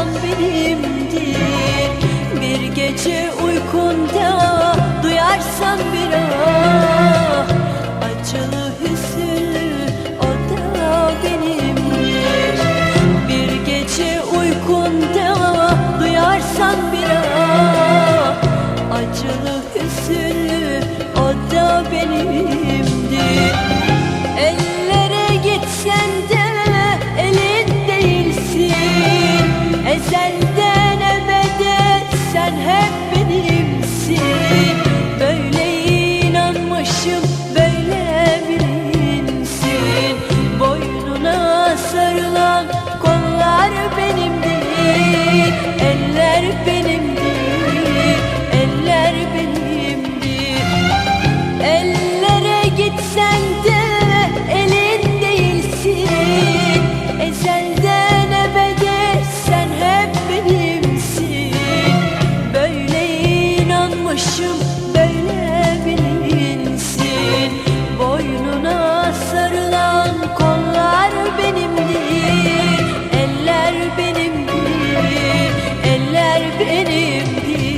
yaşam benimdir. Bir gece uykunda duyarsan bir ah, acılı hüzünlü o da benimdir. Bir gece uykunda duyarsan bir ah, acılı hüzünlü o da benimdir. Ellere gitsen de elin değilsin, ezelden ebede sen hep benimsin. Böyle inanmışım, böyle bilinsin, boynuna sarılan kollar benimdir, eller benimdir, eller benimdir. Ellere gitsen de elin değilsin, ezelden ebede sen hep benimsin. Böyle inanmışım, böyle bilinsin, boynuna sarılan kollar benimdir, eller benimdir, eller benimdir.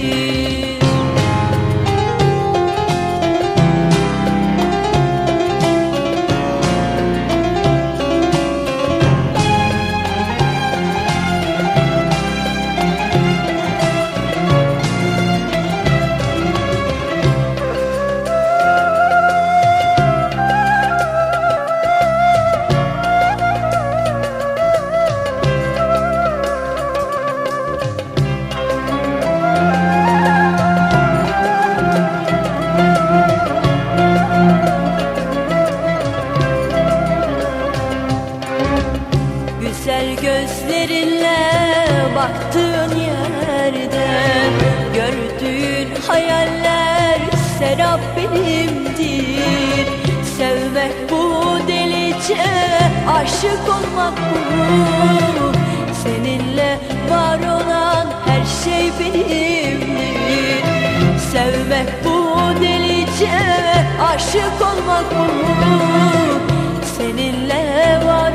Güzel gözlerinle baktığın yerde gördüğün hayaller serap benimdir. Sevmek bu delice, aşık olmak bu. Seninle var olan her şey benimdir. Sevmek bu delice, aşık olmak bu. Seninle var